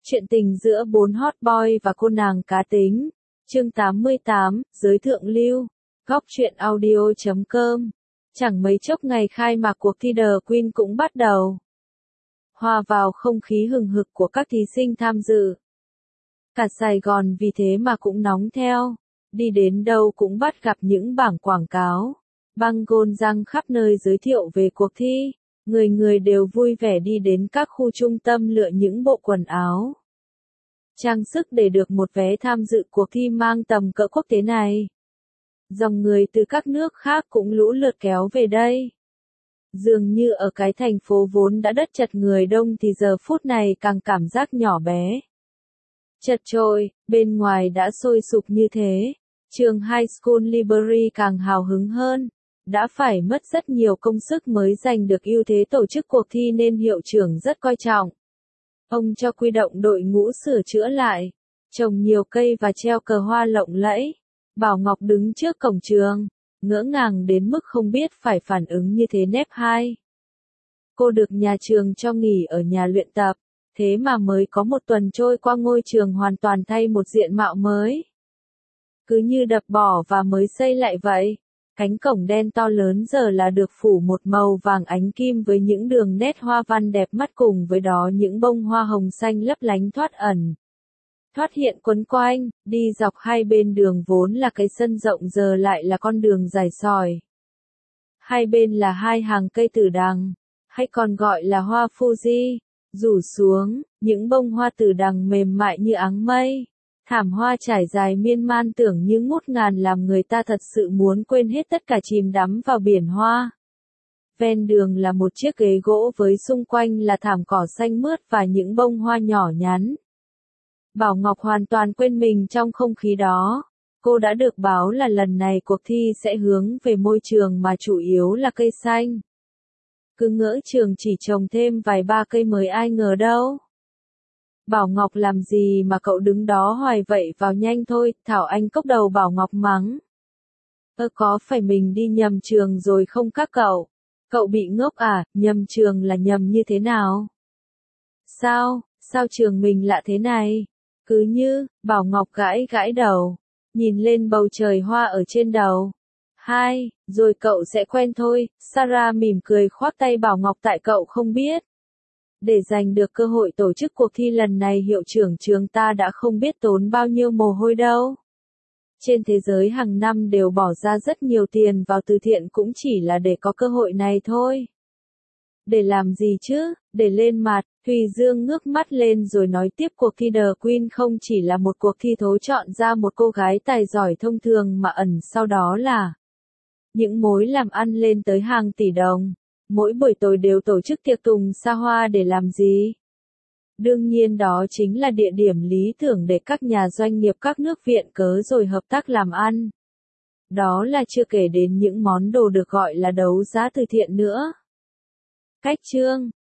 Chuyện tình giữa bốn hot boy và cô nàng cá tính. Chương 88, giới thượng lưu. Góc truyện audio.com. Chẳng mấy chốc ngày khai mạc cuộc thi The Queen cũng bắt đầu. Hòa vào không khí hừng hực của các thí sinh tham dự. Cả Sài Gòn vì thế mà cũng nóng theo. Đi đến đâu cũng bắt gặp những bảng quảng cáo. Băng gôn răng khắp nơi giới thiệu về cuộc thi. Người người đều vui vẻ đi đến các khu trung tâm lựa những bộ quần áo, trang sức để được một vé tham dự cuộc thi mang tầm cỡ quốc tế này. Dòng người từ các nước khác cũng lũ lượt kéo về đây. Dường như ở cái thành phố vốn đã đất chật người đông thì giờ phút này càng cảm giác nhỏ bé. Chật chội, bên ngoài đã sôi sục như thế, trường High School Library càng hào hứng hơn. Đã phải mất rất nhiều công sức mới giành được ưu thế tổ chức cuộc thi nên hiệu trưởng rất coi trọng. Ông cho quy động đội ngũ sửa chữa lại, trồng nhiều cây và treo cờ hoa lộng lẫy. Bảo Ngọc đứng trước cổng trường, ngỡ ngàng đến mức không biết phải phản ứng như thế nép hai. Cô được nhà trường cho nghỉ ở nhà luyện tập, thế mà mới có một tuần trôi qua ngôi trường hoàn toàn thay một diện mạo mới. Cứ như đập bỏ và mới xây lại vậy. Cánh cổng đen to lớn giờ là được phủ một màu vàng ánh kim với những đường nét hoa văn đẹp mắt cùng với đó những bông hoa hồng xanh lấp lánh thoát ẩn, thoát hiện quấn quanh, đi dọc hai bên đường vốn là cái sân rộng giờ lại là con đường dài sỏi. Hai bên là hai hàng cây tử đằng, hay còn gọi là hoa Fuji, rủ xuống, những bông hoa tử đằng mềm mại như áng mây. Thảm hoa trải dài miên man tưởng như ngút ngàn làm người ta thật sự muốn quên hết tất cả chìm đắm vào biển hoa. Ven đường là một chiếc ghế gỗ với xung quanh là thảm cỏ xanh mướt và những bông hoa nhỏ nhắn. Bảo Ngọc hoàn toàn quên mình trong không khí đó. Cô đã được báo là lần này cuộc thi sẽ hướng về môi trường mà chủ yếu là cây xanh. Cứ ngỡ trường chỉ trồng thêm vài ba cây mới ai ngờ đâu. Bảo Ngọc làm gì mà cậu đứng đó hoài vậy, vào nhanh thôi, Thảo Anh cốc đầu Bảo Ngọc mắng. Có phải mình đi nhầm trường rồi không các cậu? Cậu bị ngốc à, nhầm trường là nhầm như thế nào? Sao trường mình lạ thế này? Cứ như, Bảo Ngọc gãi gãi đầu, nhìn lên bầu trời hoa ở trên đầu. Rồi cậu sẽ quen thôi, Sarah mỉm cười khoác tay Bảo Ngọc tại cậu không biết. Để giành được cơ hội tổ chức cuộc thi lần này hiệu trưởng trường ta đã không biết tốn bao nhiêu mồ hôi đâu. Trên thế giới hàng năm đều bỏ ra rất nhiều tiền vào từ thiện cũng chỉ là để có cơ hội này thôi. Để làm gì chứ, để lên mặt, Thùy Dương ngước mắt lên rồi nói tiếp cuộc thi The Queen không chỉ là một cuộc thi thố chọn ra một cô gái tài giỏi thông thường mà ẩn sau đó là những mối làm ăn lên tới hàng tỷ đồng. Mỗi buổi tối đều tổ chức tiệc tùng xa hoa để làm gì? Đương nhiên đó chính là địa điểm lý tưởng để các nhà doanh nghiệp các nước viện cớ rồi hợp tác làm ăn. Đó là chưa kể đến những món đồ được gọi là đấu giá từ thiện nữa. Cách chương